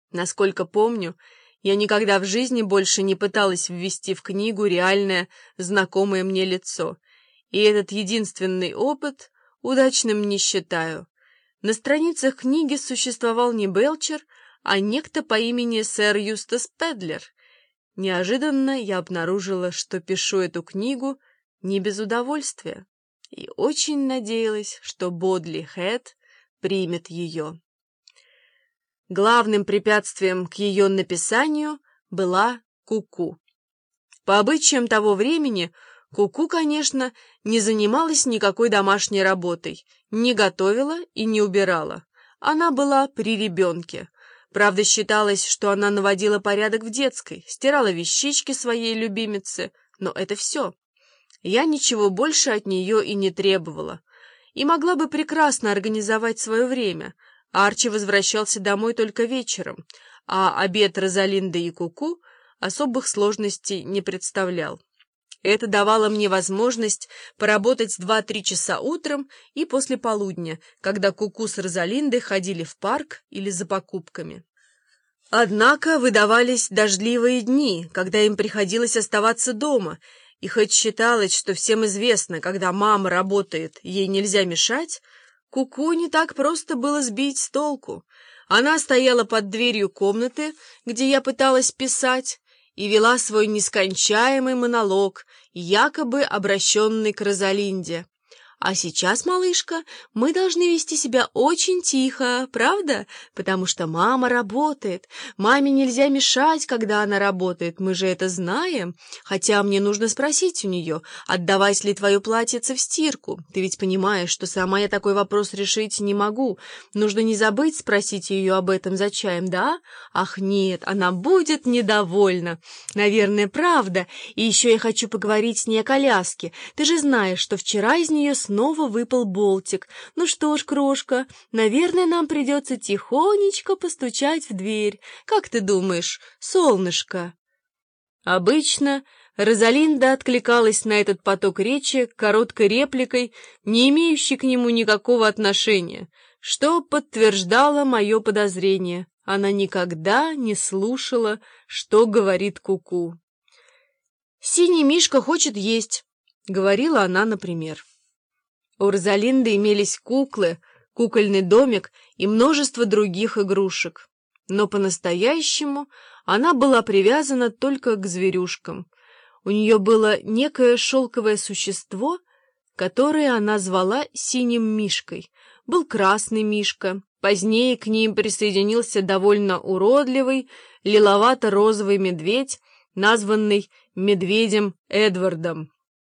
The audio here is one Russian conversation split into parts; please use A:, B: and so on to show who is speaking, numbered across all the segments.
A: Насколько помню, я никогда в жизни больше не пыталась ввести в книгу реальное, знакомое мне лицо, и этот единственный опыт удачным не считаю. На страницах книги существовал не Белчер, а некто по имени сэр Юстас Педлер. Неожиданно я обнаружила, что пишу эту книгу не без удовольствия, и очень надеялась, что Бодли Хэт примет ее. Главным препятствием к ее написанию была Куку. По обычаям того времени Куку, конечно, не занималась никакой домашней работой, не готовила и не убирала. Она была при ребенке. Правда, считалось, что она наводила порядок в детской, стирала вещички своей любимицы, но это все. Я ничего больше от нее и не требовала, и могла бы прекрасно организовать свое время. Арчи возвращался домой только вечером, а обед Розалинды и Куку особых сложностей не представлял. Это давало мне возможность поработать 2-3 часа утром и после полудня, когда Куку с Розалиндой ходили в парк или за покупками. Однако выдавались дождливые дни, когда им приходилось оставаться дома, и хоть считалось, что всем известно, когда мама работает, ей нельзя мешать, Куку не так просто было сбить с толку. Она стояла под дверью комнаты, где я пыталась писать, и вела свой нескончаемый монолог, якобы обращенный к Розалинде. «А сейчас, малышка, мы должны вести себя очень тихо, правда? Потому что мама работает. Маме нельзя мешать, когда она работает, мы же это знаем. Хотя мне нужно спросить у нее, отдавать ли твое платьице в стирку. Ты ведь понимаешь, что сама я такой вопрос решить не могу. Нужно не забыть спросить ее об этом за чаем, да? Ах, нет, она будет недовольна. Наверное, правда. И еще я хочу поговорить с ней о коляске. Ты же знаешь, что вчера из нее снова выпал болтик. Ну что ж, крошка, наверное, нам придется тихонечко постучать в дверь. Как ты думаешь, солнышко?» Обычно Розалинда откликалась на этот поток речи короткой репликой, не имеющей к нему никакого отношения, что подтверждало мое подозрение. Она никогда не слушала, что говорит Куку. «Синий мишка хочет есть», — говорила она, например. У Розалинды имелись куклы, кукольный домик и множество других игрушек. Но по-настоящему она была привязана только к зверюшкам. У нее было некое шелковое существо, которое она звала Синим Мишкой. Был Красный Мишка. Позднее к ним присоединился довольно уродливый лиловато-розовый медведь, названный Медведем Эдвардом.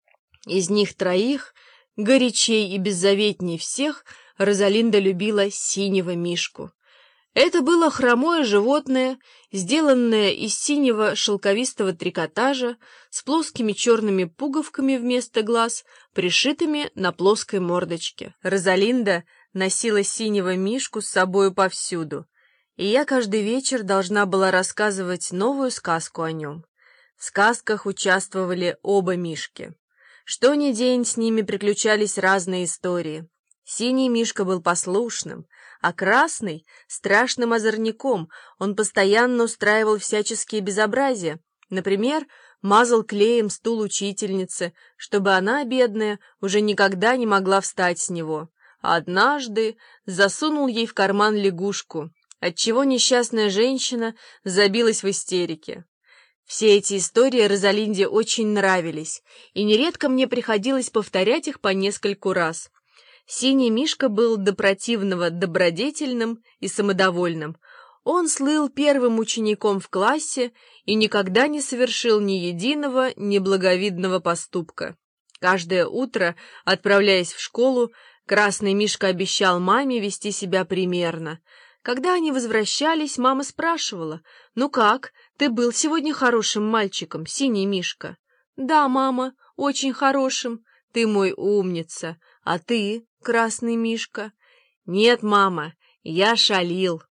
A: Из них троих горячей и беззаветней всех Розалинда любила Синего Мишку. Это было хромое животное, сделанное из синего шелковистого трикотажа, с плоскими черными пуговками вместо глаз, пришитыми на плоской мордочке. Розалинда носила Синего Мишку с собою повсюду, и я каждый вечер должна была рассказывать новую сказку о нем. В сказках участвовали оба Мишки. Что ни день с ними приключались разные истории. Синий Мишка был послушным, а Красный — страшным озорником. Он постоянно устраивал всяческие безобразия. Например, мазал клеем стул учительницы, чтобы она, бедная, уже никогда не могла встать с него. А однажды засунул ей в карман лягушку, отчего несчастная женщина забилась в истерике. Все эти истории Розалинде очень нравились, и нередко мне приходилось повторять их по нескольку раз. Синий Мишка был до противного добродетельным и самодовольным. Он слыл первым учеником в классе и никогда не совершил ни единого неблаговидного поступка. Каждое утро, отправляясь в школу, Красный Мишка обещал маме вести себя примерно. Когда они возвращались, мама спрашивала: «Ну как, ты был сегодня хорошим мальчиком, Синий Мишка?» «Да, мама, очень хорошим. Ты мой умница. А ты, Красный Мишка?» «Нет, мама, я шалил».